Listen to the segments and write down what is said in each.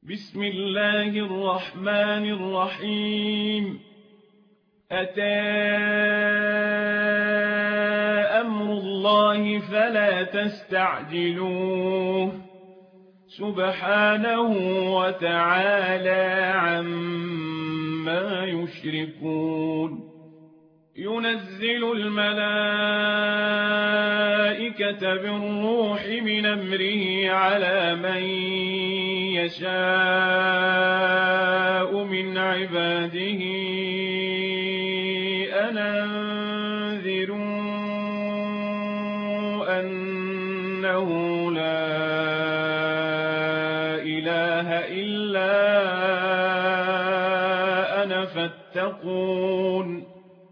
بسم الله الرحمن الرحيم. أتى أمر الله فلا تستعجلوه سبحانه وتعالى عما يشركون. ينزل الملائكة بالروح من أمره على من يشاء من عباده أن أنذروا أنه لا إله إلا أنا فاتقون.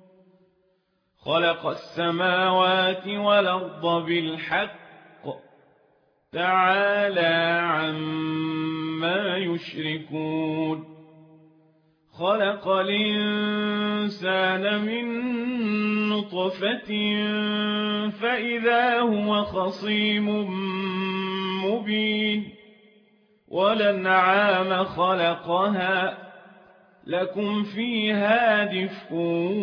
خلق السماوات والأرض بالحق تعالى عما يشركون. خلق الإنسان من نطفة فإذا هو خصيم مبين. والأنعام خلقها لكم فيها دفء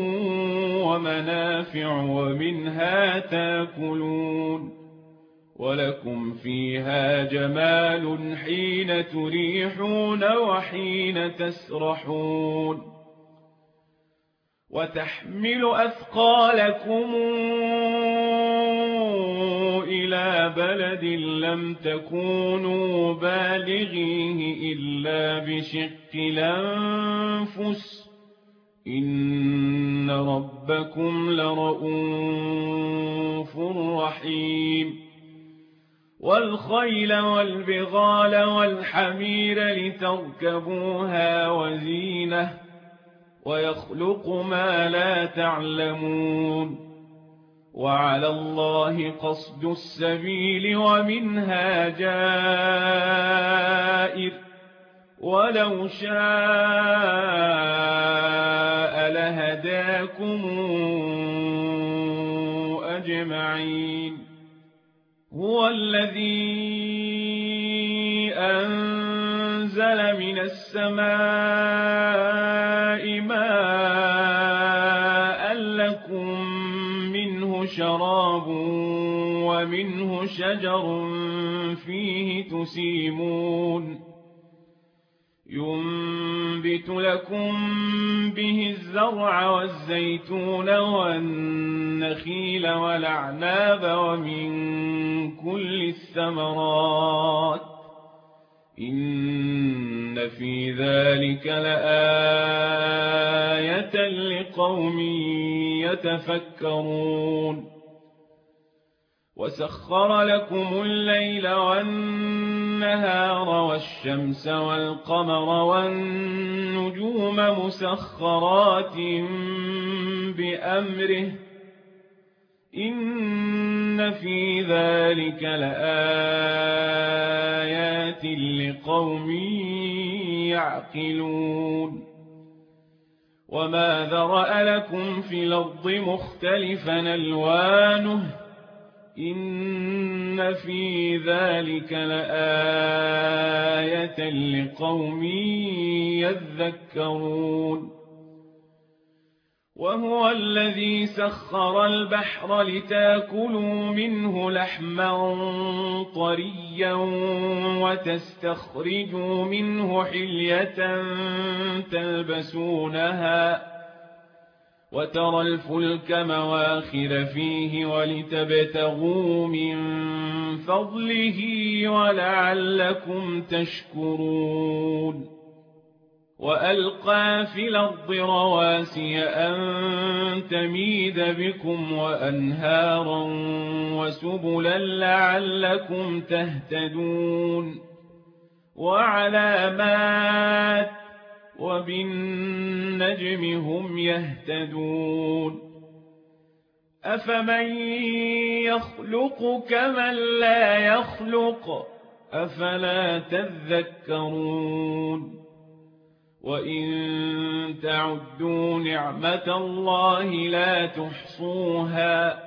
ومنافع ومنها تاكلون. ولكم فيها جمال حين تريحون وحين تسرحون. وتحمل أثقالكم إلى بلد لم تكونوا بالغيه إلا بشق الأنفس إن ربكم لرؤوف رحيم. والخيل والبغال والحمير لتركبوها وزينة ويخلق ما لا تعلمون. وعلى الله قصد السبيل ومنها جائر ولو شاء لهداكم أجمعين. هو الذي أنزل من السماء ماء لكم منه شراب ومنه شجر فيه تسيمون. ينبت لكم به الزرع والزيتون والنخيل والأعناب ومن كل الثمرات إن في ذلك لآية لقوم يتفكرون. وسخر لكم الليل والنهار والشمس والقمر والنجوم مسخرات بأمره إن في ذلك لآيات لقوم يعقلون. وما ذرأ لكم في الأرض مختلفا ألوانه إن في ذلك لآية لقوم يذكرون. وهو الذي سخر البحر لتاكلوا منه لحما طريا وتستخرجوا منه حلية تلبسونها وترى الفلك مواخر فيه ولتبتغوا من فضله ولعلكم تشكرون. وألقى في الأرض رواسي أن تميد بكم وأنهارا وسبلا لعلكم تهتدون. وعلامات وبالنجم هم يهتدون. أفمن يخلق كمن لا يخلق أفلا تذكرون. وإن تعدوا نعمة الله لا تحصوها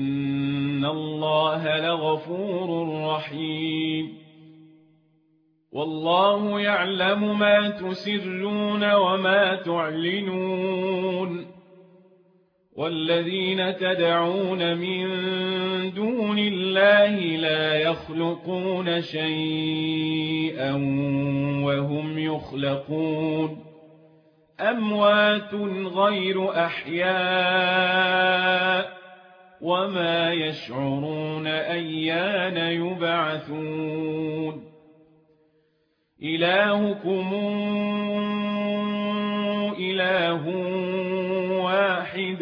إن الله لغفور رحيم. والله يعلم ما تسرون وما تعلنون والذين تدعون من دون الله لا يخلقون شيئا وهم يخلقون أموات غير أحياء وما يشعرون أيان يبعثون إلهكم إله واحد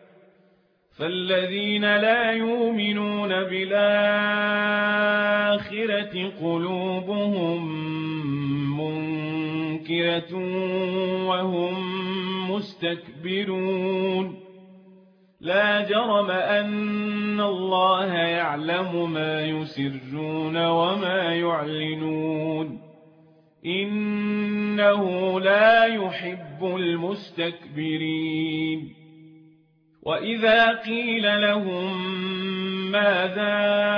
فالذين لا يؤمنون بالآخرة قلوبهم منكرة وهم مستكبرون لا جرم أن الله يعلم ما يسرون وما يعلنون إنه لا يحب المستكبرين وإذا قيل لهم ماذا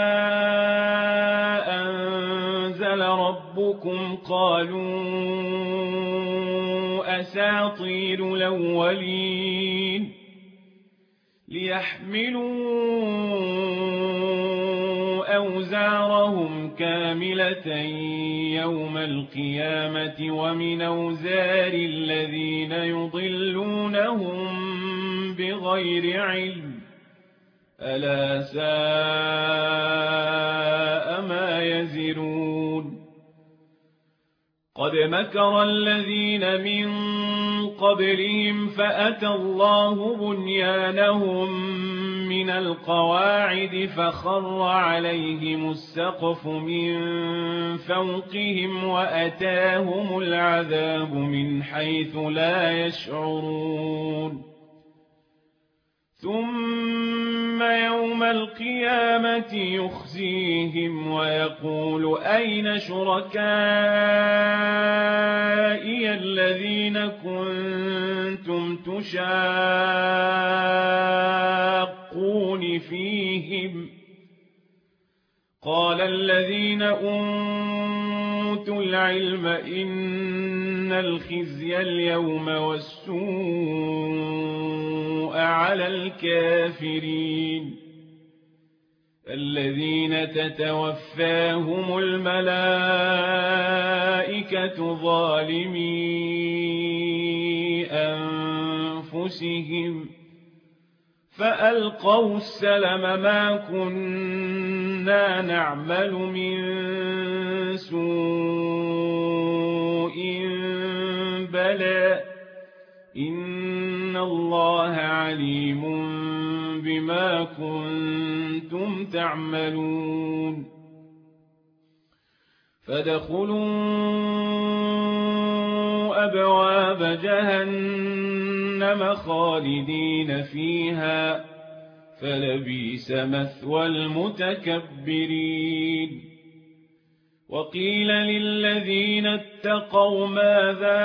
أنزل ربكم قالوا أساطير الأولين ليحملوا أوزارهم كاملة يوم القيامة ومن أوزار الذين يضلونهم بغير علم ألا ساء ما يزرون قد مكر الذين من قبلهم فأتى الله بنيانهم من القواعد فخر عليهم السقف من فوقهم وأتاهم العذاب من حيث لا يشعرون ثم يوم القيامة يخزيهم ويقول أين شركائي الذين كنتم تشاقون فيهم قال الذين أوتوا العلم إن الخزي اليوم والسوء على الكافرين الذين تتوفاهم الملائكة ظالمي أنفسهم فألقوا السلم ما كنا نعمل من سوء بلى إن الله عليم بما كنتم تعملون فادخلوا أبواب جهنم خالدين فيها فلبئس مثوى المتكبرين وقيل للذين اتقوا ماذا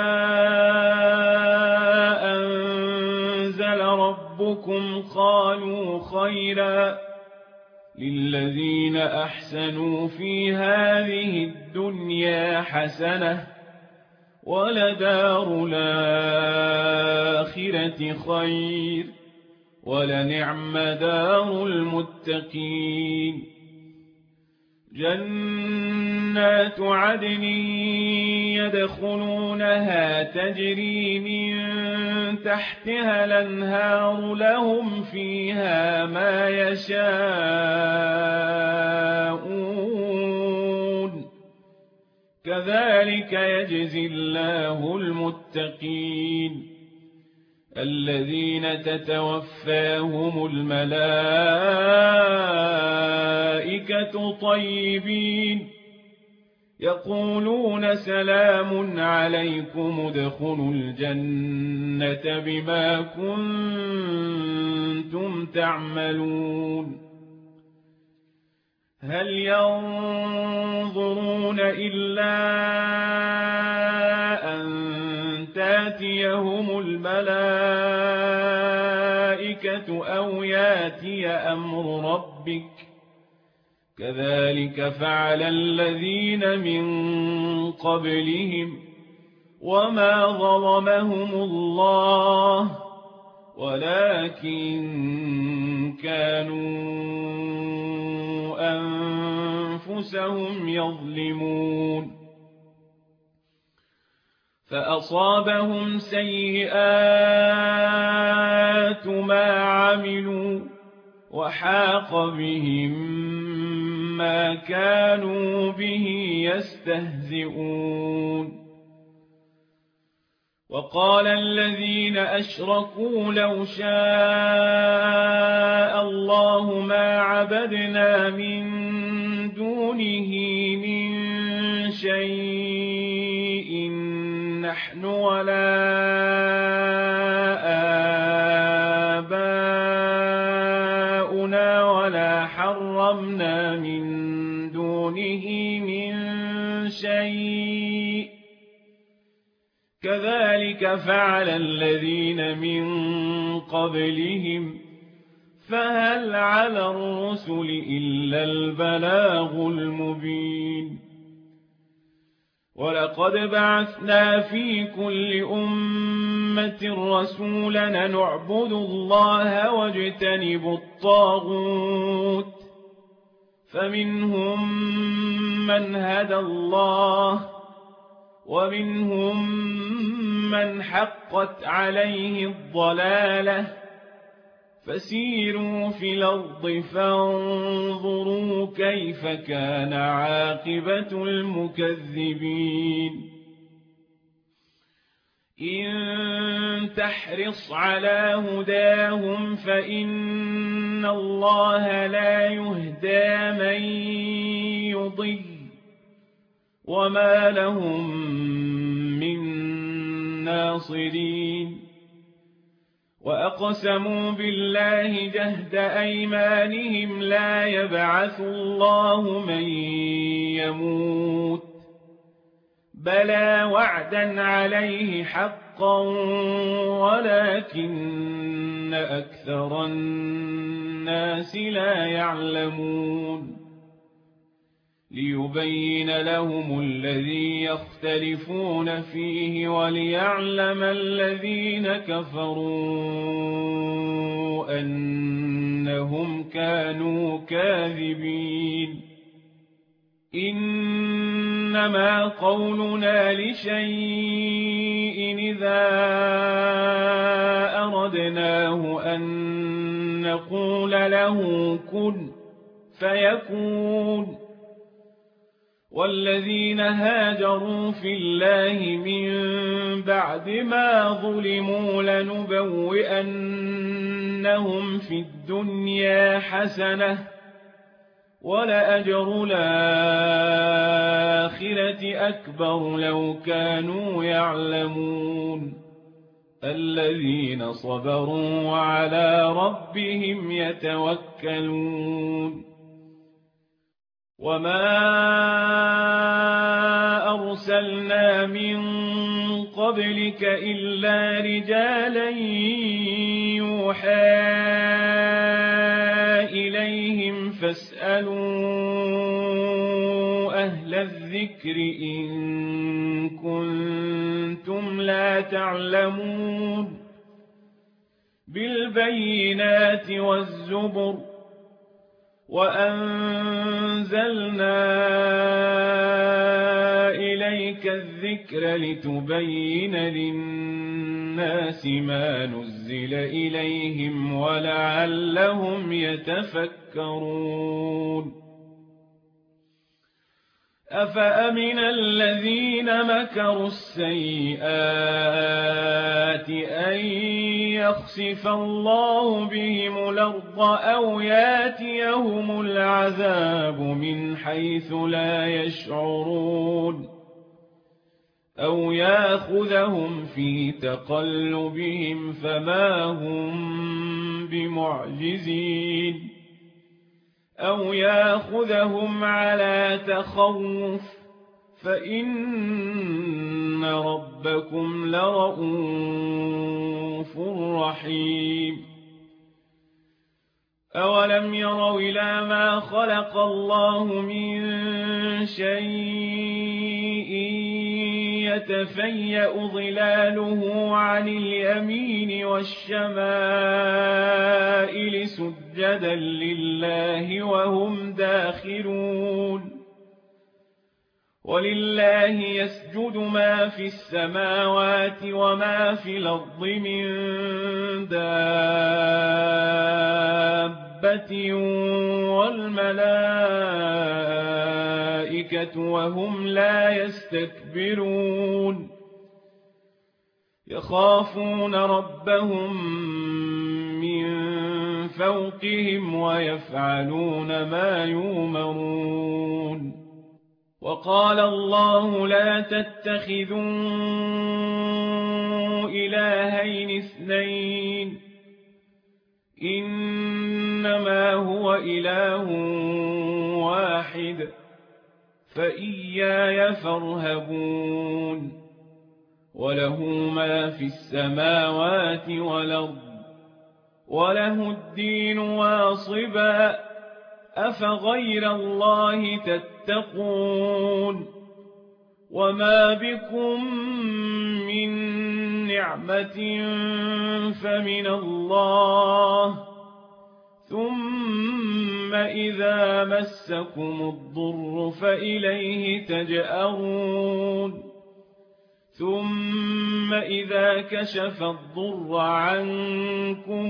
أنزل ربكم قالوا خيرا للذين أحسنوا في هذه الدنيا حسنة ولدار الآخرة خير ولنعم دار المتقين جنات عدن يدخلونها تجري من تحتها الأنهار لهم فيها ما يشاءون كذلك يجزي الله المتقين الذين تتوفاهم الملائكة طيبين يقولون سلام عليكم ادخلوا الجنة بما كنتم تعملون هل ينظرون إلا أن تاتيهم الملائكة أو ياتي أمر ربك كذلك فعل الذين من قبلهم وما ظلمهم الله ولكن كانوا أنفسهم يظلمون فأصابهم سيئات ما عملوا وحاق بهم ما كانوا به يستهزئون وقال الذين أشركوا لو شاء الله ما عبدنا من دونه من شيء نحن ولا آباؤنا ولا حرمنا من دونه من شيء كذلك فعل الذين من قبلهم فهل على الرسل إلا البلاغ المبين ولقد بعثنا في كل أمة رسولا نعبد الله واجتنب الطاغوت فمنهم من هدى الله ومنهم من حقت عليه الضلالة فسيروا في الأرض فانظروا كيف كان عاقبة المكذبين إن تحرص على هداهم فإن الله لا يهدى من يضل وما لهم من ناصرين وأقسموا بالله جهد أيمانهم لا يبعث الله من يموت بلى وعدا عليه حقا ولكن أكثر الناس لا يعلمون ليبين لهم الذي يختلفون فيه وليعلم الذين كفروا أنهم كانوا كاذبين إنما قولنا لشيء إذا أردناه أن نقول له كن فيكون والذين هاجروا في الله من بعد ما ظلموا لنبوئنهم في الدنيا حسنة ولأجر الآخرة أكبر لو كانوا يعلمون الذين صبروا وعلى ربهم يتوكلون وما أرسلنا من قبلك إلا رجالا يوحى إليهم فاسألوا أهل الذكر إن كنتم لا تعلمون بالبينات والزبر وأنزلنا إليك الذكر لتبين للناس ما نزل إليهم ولعلهم يتفكرون أفأمن الذين مكروا السيئات أن يخسف الله بهم الأرض أو ياتيهم العذاب من حيث لا يشعرون أو ياخذهم في تقلبهم فما هم بمعجزين أو ياخذهم على تخوف فإن ربكم لرءوف رحيم أولم يروا إلى ما خلق الله من شيء يتفيأ ظلاله عن اليمين والشمائل سجدا لله وهم داخرون ولله يسجد ما في السماوات وما في الأرض من دابة والملائكة وهم لا يستكبرون يخافون ربهم من فوقهم ويفعلون ما يؤمرون وقال الله لا تتخذوا إلهين اثنين إنما هو إله واحد فإياي فارهبون وله ما في السماوات والأرض وله الدين واصبا أفغير الله تتقون وما بكم من نعمة فمن الله ثم إذا مسكم الضر فإليه تجأرون ثم إذا كشف الضر عنكم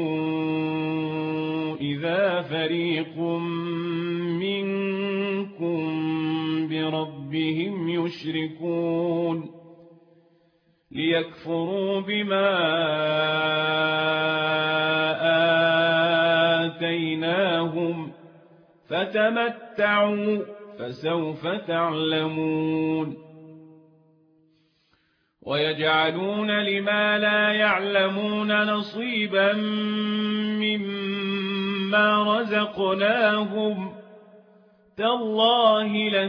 إذا فريق منكم بربهم يشركون ليكفروا بما آتيناهم فتمتعوا فسوف تعلمون ويجعلون لما لا يعلمون نصيبا مما رزقناهم تالله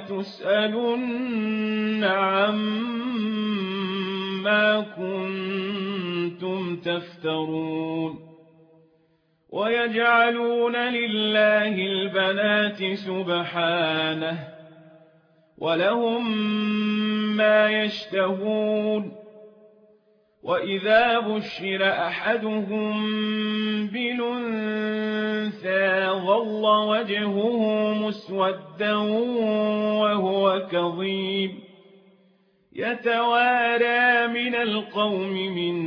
لتسألن عما كنتم تفترون ويجعلون لله البنات سبحانه ولهم ما يشتهون وإذا بشر أحدهم بالأنثى ظل وجهه مسودا وهو كظيم يتوارى من القوم من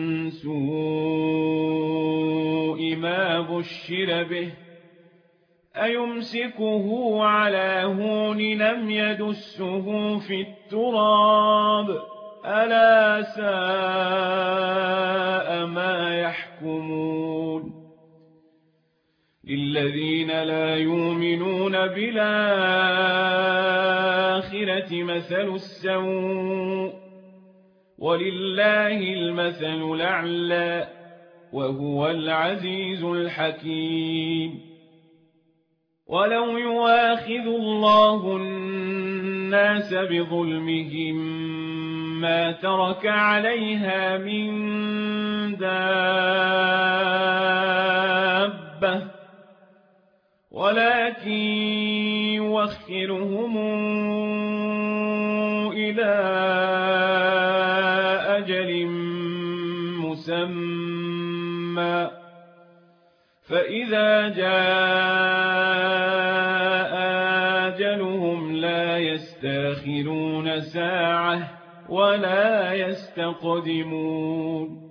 سوء ما بشر به أيمسكه على هون لم يدسه في التراب ألا ساء ما يحكمون للذين لا يؤمنون بالآخرة مثل السوء ولله المثل الأعلى وهو العزيز الحكيم ولو يؤاخذ الله الناس بظلمهم ما ترك عليها من دابة ولكن يوخرهم إلى أجل مسمى فإذا جاء أجلهم لا يستأخرون ساعة ولا يستقدمون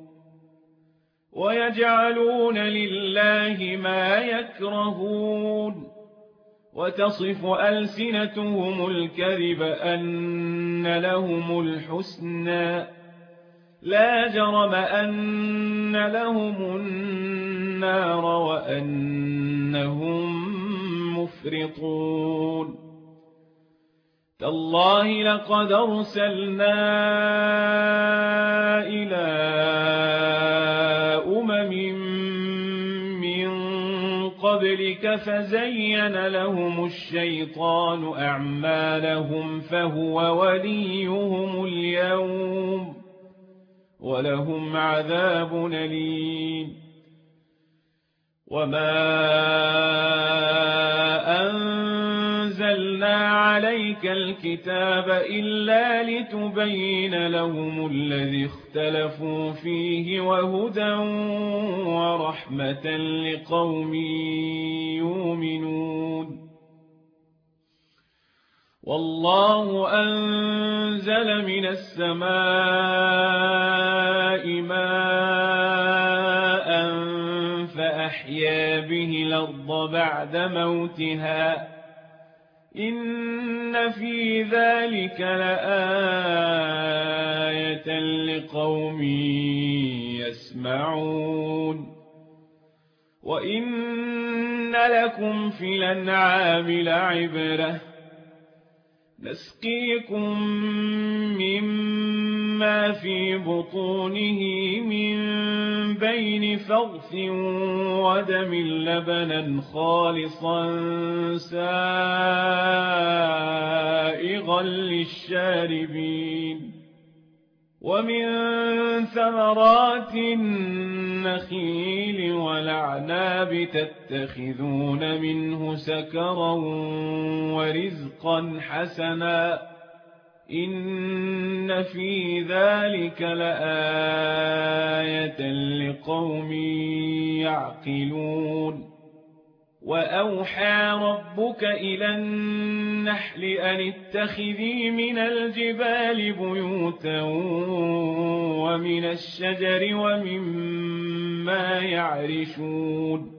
ويجعلون لله ما يكرهون وتصف ألسنتهم الكذب أن لهم الحسنى لا جرم أن لهم النار وأنهم مفرطون تالله لقد أرسلنا إلى من قبلك فزين لهم الشيطان أعمالهم فهو وليهم اليوم ولهم عذاب أليم وما أنزلنا عليك الكتاب إلا لتبين لهم الذي اختلفوا فيه وهدى ورحمة لقوم يؤمنون والله أنزل من السماء ماء فأحيا به الأرض بعد موتها إن في ذلك لآية لقوم يسمعون وإن لكم في الأنعام لعبرة نسقيكم مما في بطونه من بين فرث ودم لبنا خالصا سائغا للشاربين ومن ثمرات النخيل والأعناب تتخذون منه سكرا ورزقا حسنا إن في ذلك لآية لقوم يعقلون وأوحى ربك إلى النحل أن اتخذي من الجبال بيوتا ومن الشجر ومما يعرشون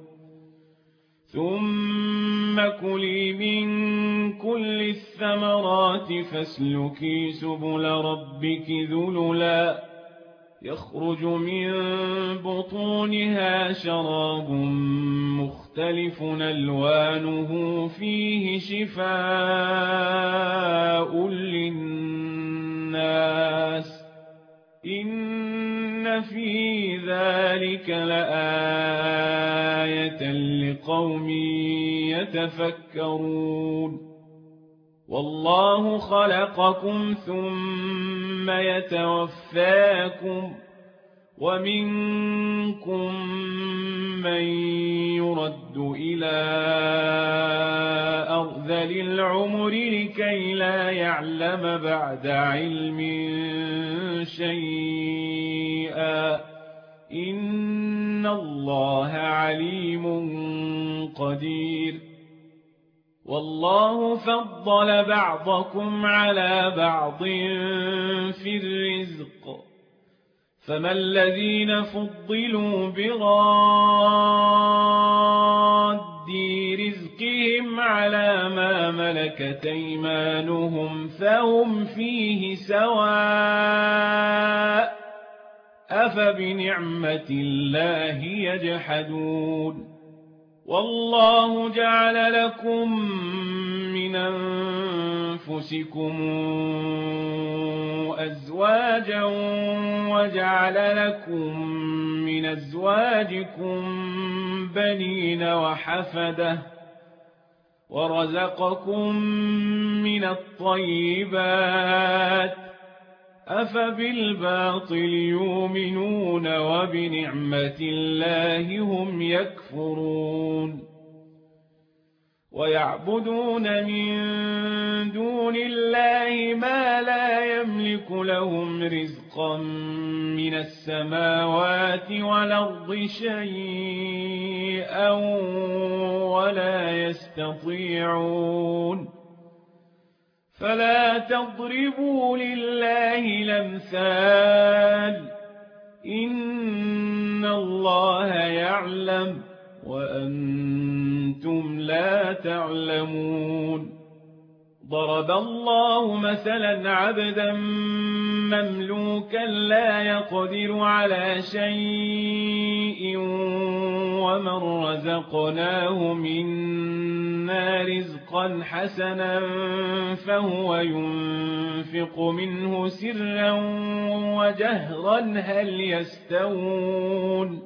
ثم كلي من كل الثمرات فاسلكي سبل ربك ذللا يخرج من بطونها شراب مختلف ألوانه فيه شفاء للناس إن في ذلك لآية لقوم يتفكرون والله خلقكم ثم يتوفاكم ومنكم من يرد إلى أرذل العمر لكي لا يعلم بعد علم شيئا إن الله عليم قدير والله فضل بعضكم على بعض في الرزق فما الذين فضلوا براد رزقهم على ما ملكت أيمانهم فهم فيه سواء أفبنعمة الله يجحدون والله جعل لكم من أنفسكم أزواجا وجعل لكم من أزواجكم بنين وحفدة ورزقكم من الطيبات أفبالباطل يؤمنون وبنعمة الله هم يكفرون ويعبدون من دون الله ما لا يملك لهم رزقا من السماوات والأرض شيئا ولا يستطيعون فلا تضربوا لله الأمثال إن الله يعلم وأنتم لا تعلمون ضرب الله مثلا عبدا مملوكا لا يقدر على شيء ومن رزقناه منا رزقا حسنا فهو ينفق منه سرا وجهرا هل يستوون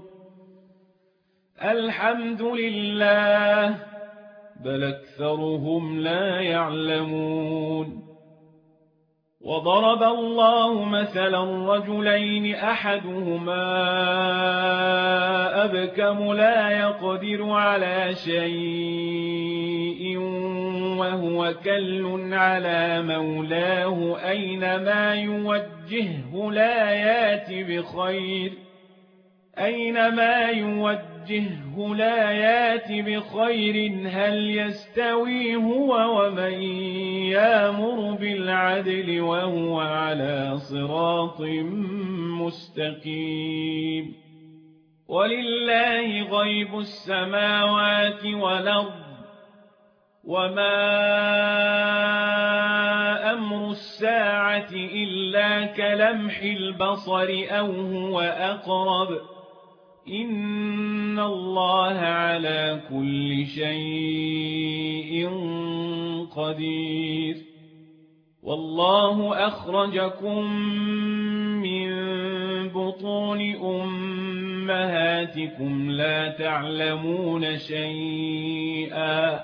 الحمد لله بل أكثرهم لا يعلمون وضرب الله مثلا رجلين أحدهما أبكم لا يقدر على شيء وهو كل على مولاه أينما يوجهه لا يات بخير هل يستوي هو ومن يأمر بالعدل وهو على صراط مستقيم ولله غيب السماوات والأرض وما أمر الساعة إلا كلمح البصر أو هو أقرب إن الله على كل شيء قدير والله أخرجكم من بطون أمهاتكم لا تعلمون شيئا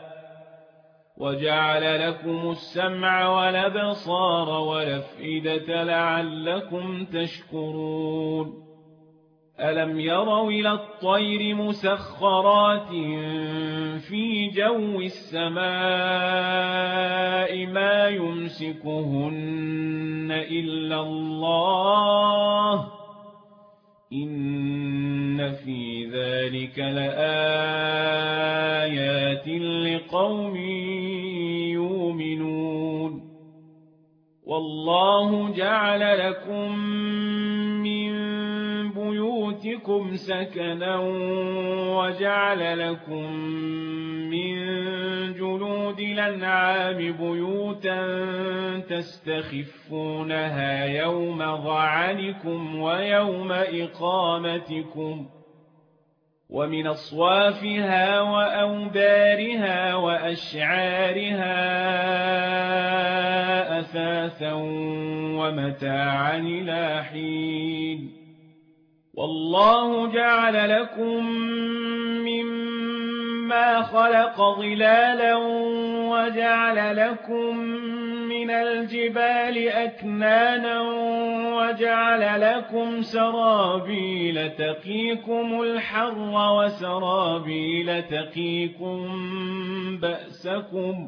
وجعل لكم السمع والأبصار والأفئدة لعلكم تشكرون ألم يروا إلى الطير مسخرات في جو السماء ما يمسكهن إلا الله إن في ذلك لآيات لقوم يؤمنون والله جعل لكم من بيوتكم سكنا وجعل لكم من جلود الأنعام بيوتا تستخفونها يوم ظعنكم ويوم إقامتكم ومن أصوافها وأوبارها وأشعارها أثاثا ومتاعا إلى حين والله جعل لكم مما خلق ظلالا وجعل لكم من الجبال أكنانا وجعل لكم سرابيل تقيكم الحر وسرابيل تقيكم بأسكم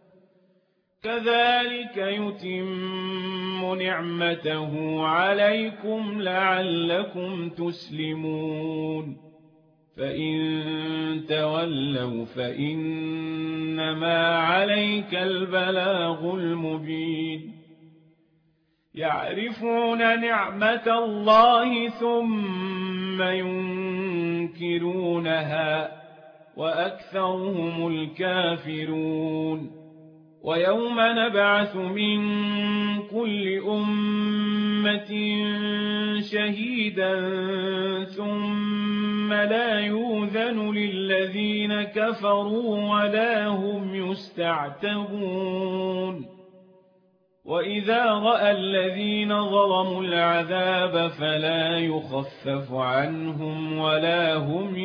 كذلك يتم نعمته عليكم لعلكم تسلمون فإن تولوا فإنما عليك البلاغ المبين يعرفون نعمة الله ثم ينكرونها وأكثرهم الكافرون ويوم نبعث من كل أمة شهيدا ثم لا يؤذن للذين كفروا ولا هم يستعتبون وإذا رأى الذين ظلموا العذاب فلا يخفف عنهم ولا هم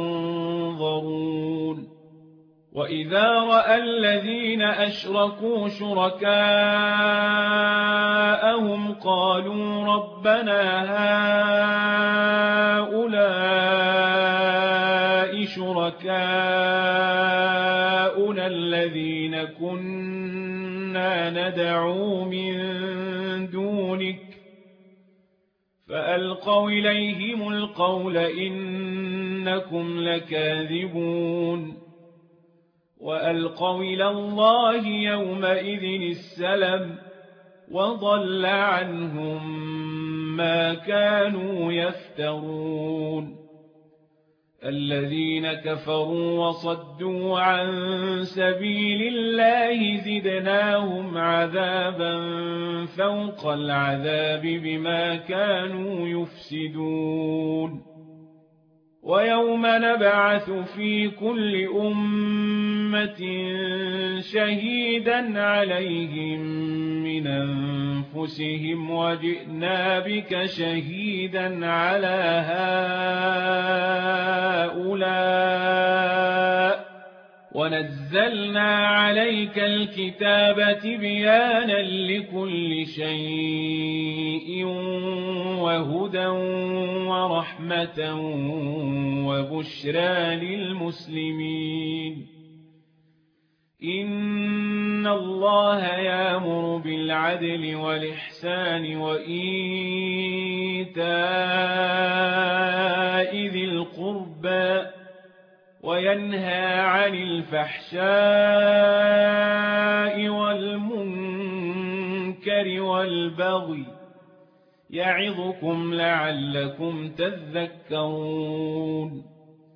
ينظرون وإذا رأى الذين أشركوا شركاءهم قالوا ربنا هؤلاء شركاؤنا الذين كنا ندعو من دونك فألقوا إليهم القول إنكم لكاذبون وألقوا إلى الله يومئذ السلم وضل عنهم ما كانوا يفترون الذين كفروا وصدوا عن سبيل الله زدناهم عذابا فوق العذاب بما كانوا يفسدون ويوم نبعث في كل أمة شهيدا عليهم من أنفسهم وجئنا بك شهيدا على هؤلاء ونزلنا عليك الكتاب تبيانا لكل شيء وهدى ورحمة وبشرى للمسلمين. إن الله يأمر بالعدل والإحسان وإيتاء ذي القربى وينهى عن الفحشاء والمنكر والبغي يعظكم لعلكم تذكرون.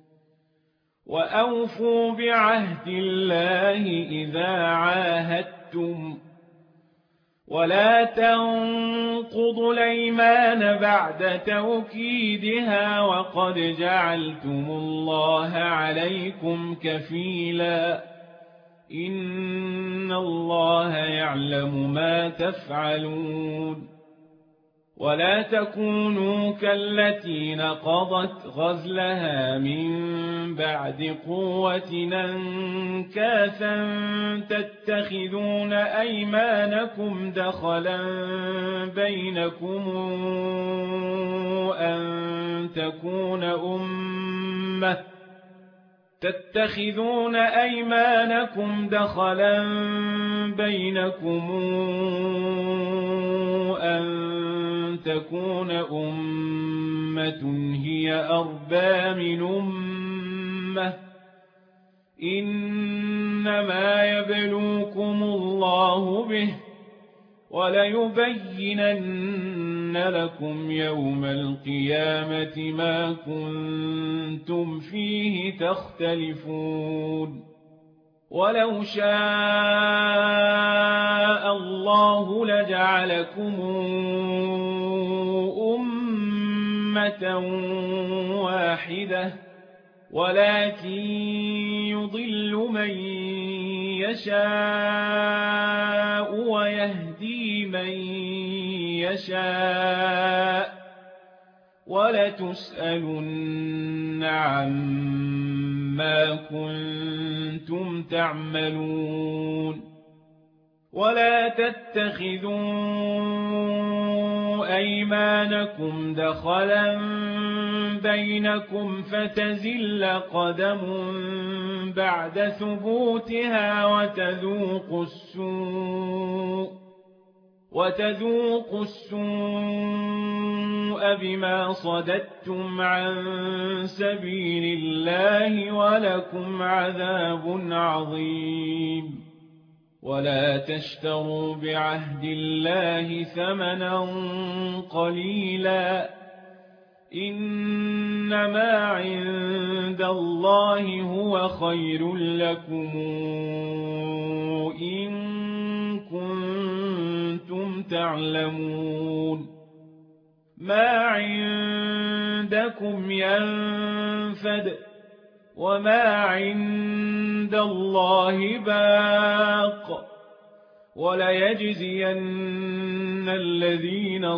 وأوفوا بعهد الله إذا عاهدتم ولا تنقضوا الأيمان بعد توكيدها وقد جعلتم الله عليكم كفيلا إن الله يعلم ما تفعلون. ولا تكونوا كالتي نقضت غزلها من بعد قوة أنكاثا تتخذون أيمانكم دخلا بينكم أن تكون أمة هي أربى من أمة إنما يبلوكم الله به وليبينن لكم يوم القيامة ما كنتم فيه تختلفون. ولو شاء الله لجعلكم أمة واحدة ولكن يضل من يشاء ويهدي من يشاء ولتسألن عما كنتم تعملون. ولا تتخذوا أيمانكم دخلا بينكم فتزل قدم بعد ثبوتها وتذوقوا السوء بما صددتم عن سبيل الله ولكم عذاب عظيم. ولا تشتروا بعهد الله ثمنا قليلا إنما عند الله هو خير لكم إن كنتم تعلمون. ما عندكم ينفد وما عند الله باق وليجزين الذين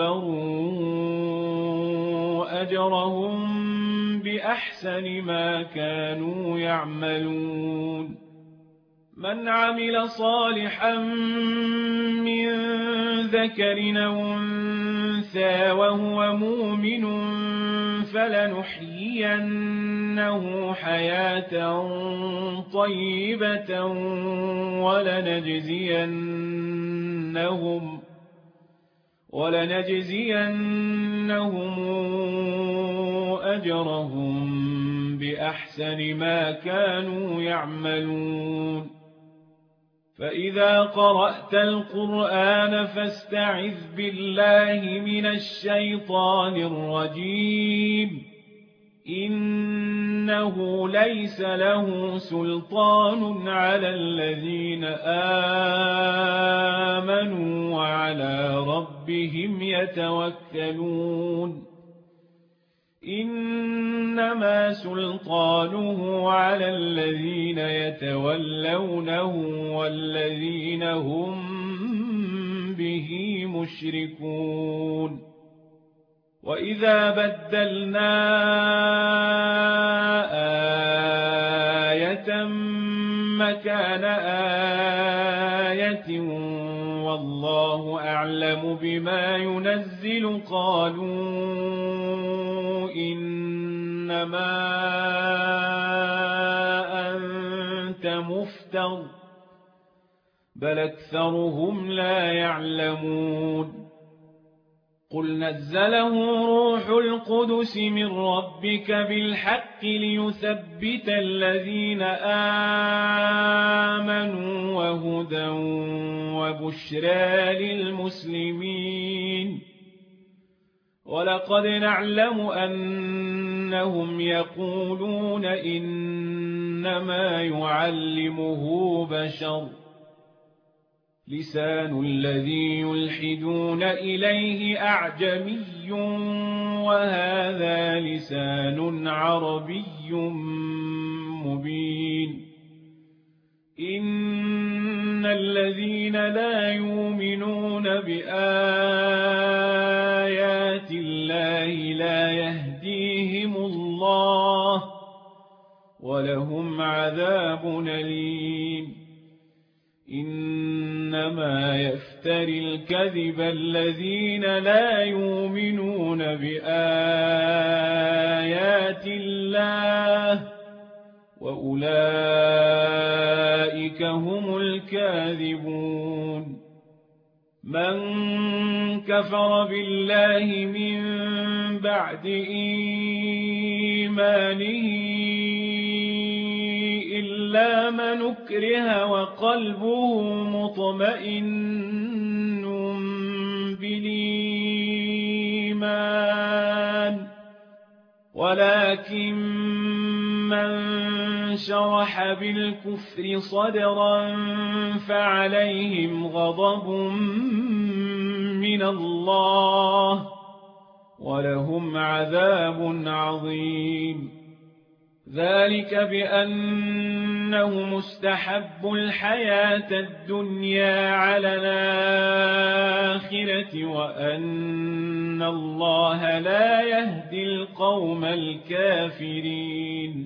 صبروا أجرهم بأحسن ما كانوا يعملون. من عمل صالحا من ذكر أو أنثى وهو مؤمن فلنحيينه حياة طيبة ولنجزينهم أجرهم بأحسن ما كانوا يعملون. فإذا قرأت القرآن فاستعذ بالله من الشيطان الرجيم إنه ليس له سلطان على الذين آمنوا وعلى ربهم يتوكلون. إنما سلطانه على الذين يتولونه والذين هم به مشركون. وإذا بدلنا آية مكان آية والله أعلم بما ينزل قالوا إنما أنت مفتر بل أكثرهم لا يعلمون قل نزله روح القدس من ربك بالحق ليثبت الذين آمنوا وهدى وبشرى للمسلمين ولقد نعلم أنهم يقولون إنما يعلمه بشر لسان الذي يلحدون إليه أعجمي وهذا لسان عربي مبين إن الذين لا يؤمنون بآيات الله لا يهديهم الله ولهم عذاب أليم إنما يفتري الكذب الذين لا يؤمنون بآيات الله وأولئك هم الكاذبون من كفر بالله من بعد إيمانه إلا من أكره وقلبه مطمئن بالإيمان ولكن من شرح بالكفر صدرا فعليهم غضب من الله ولهم عذاب عظيم ذلك بأنه مستحب الحياة الدنيا على الآخرة وأن الله لا يهدي القوم الكافرين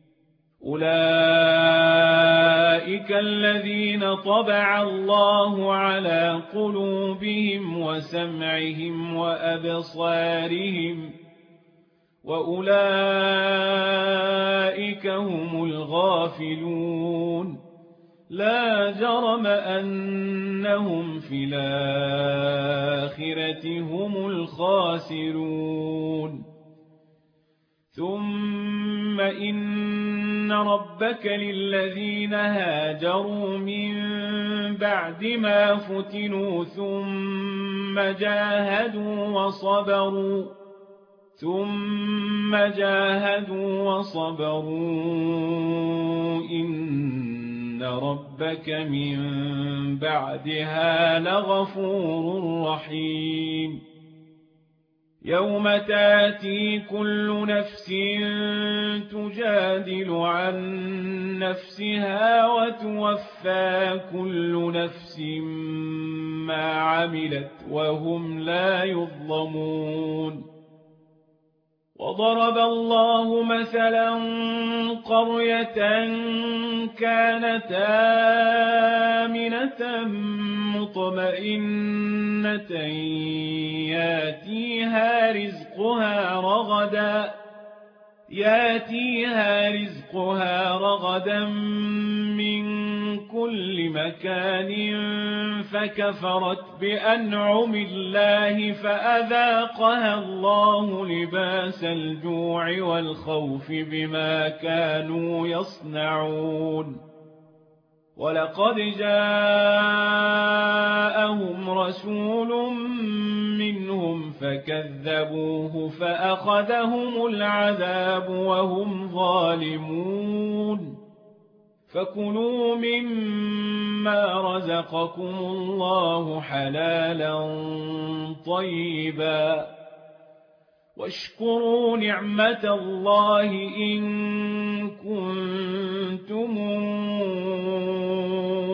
أولئك الذين طبع الله على قلوبهم وسمعهم وأبصارهم وأولئك هم الغافلون لا جرم أنهم في الآخرة هم الخاسرون ثم إن ربك للذين هاجروا من بعد ما فتنوا ثم جاهدوا وصبروا إن ربك من بعدها لغفور رحيم يوم تاتي كل نفس تجادل عن نفسها وتوفى كل نفس ما عملت وهم لا يظلمون وضرب الله مثلا قرية كانت آمنة مطمئنة ياتيها رزقها رغدا من كل مكان فكفرت بأنعم الله فأذاقها الله لباس الجوع والخوف بما كانوا يصنعون ولقد جاءهم رسول منهم فكذبوه فأخذهم العذاب وهم ظالمون فكلوا مما رزقكم الله حلالا طيبا واشكروا نعمة الله إن كنتم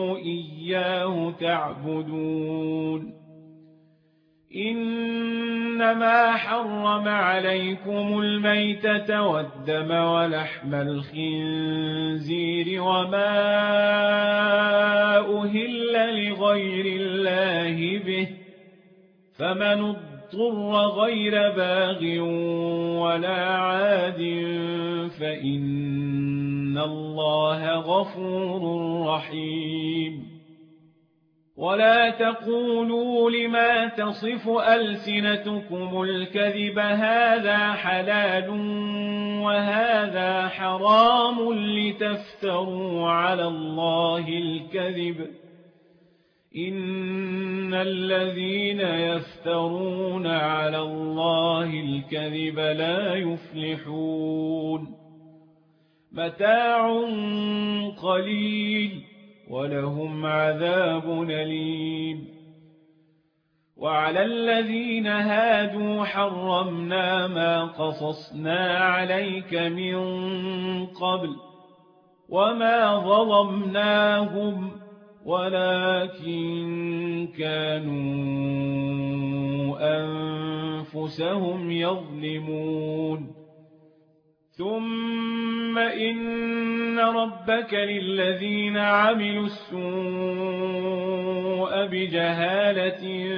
إياه تعبدون إن إنما حرم عليكم الميتة والدم ولحم الخنزير وما أهل لغير الله به فمن اضطر غير باغ ولا عاد فإن الله غفور رحيم ولا تقولوا لما تصف ألسنتكم الكذب هذا حلال وهذا حرام لتفتروا على الله الكذب إن الذين يفترون على الله الكذب لا يفلحون متاع قليل ولهم عذاب أليم وعلى الذين هادوا حرمنا ما قصصنا عليك من قبل وما ظلمناهم ولكن كانوا أنفسهم يظلمون ثم إن ربك للذين عملوا السوء بجهالة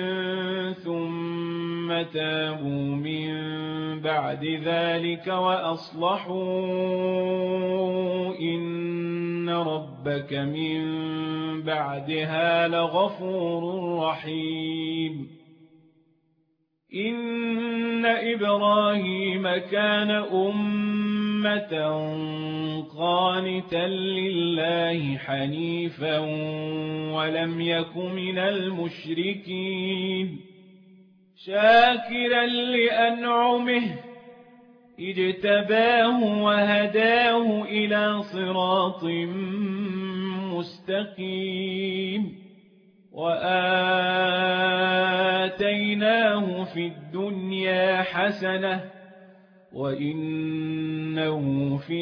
ثم تابوا من بعد ذلك وأصلحوا إن ربك من بعدها لغفور رحيم إن إبراهيم كان أمة قانتا لله حنيفا ولم يك من المشركين شاكرا لأنعمه اجتباه وهداه إلى صراط مستقيم وآتيناه في الدنيا حسنة وإنه في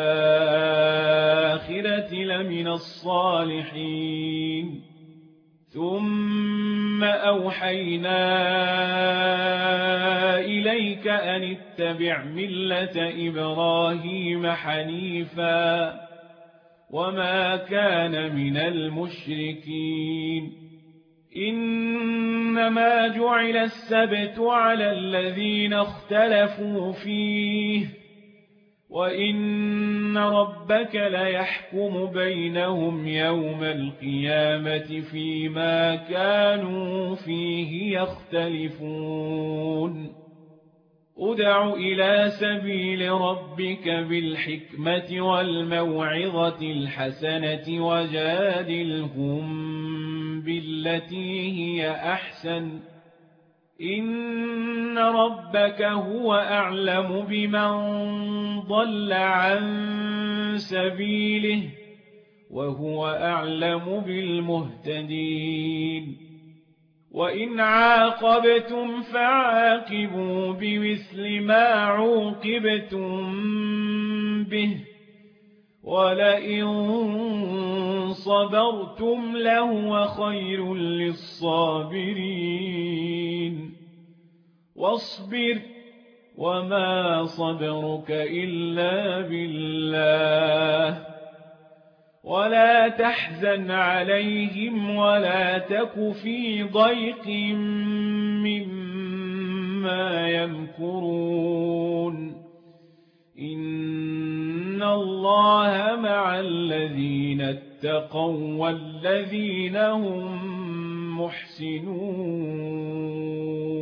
الآخرة لمن الصالحين ثم أوحينا إليك أن اتبع ملة إبراهيم حنيفا وما كان من المشركين إنما جعل السبت على الذين اختلفوا فيه وإن ربك ليحكم بينهم يوم القيامة فيما كانوا فيه يختلفون ادع إلى سبيل ربك بالحكمة والموعظة الحسنة وجادلهم بالتي هي أحسن إن ربك هو أعلم بمن ضل عن سبيله وهو أعلم بالمهتدين وإن عاقبتم فعاقبوا بمثل ما عوقبتم به ولئن صبرتم لهو خير للصابرين واصبر وما صبرك إلا بالله ولا تحزن عليهم ولا تك في ضيق مما يمكرون إن الله مع الذين اتقوا والذين هم محسنون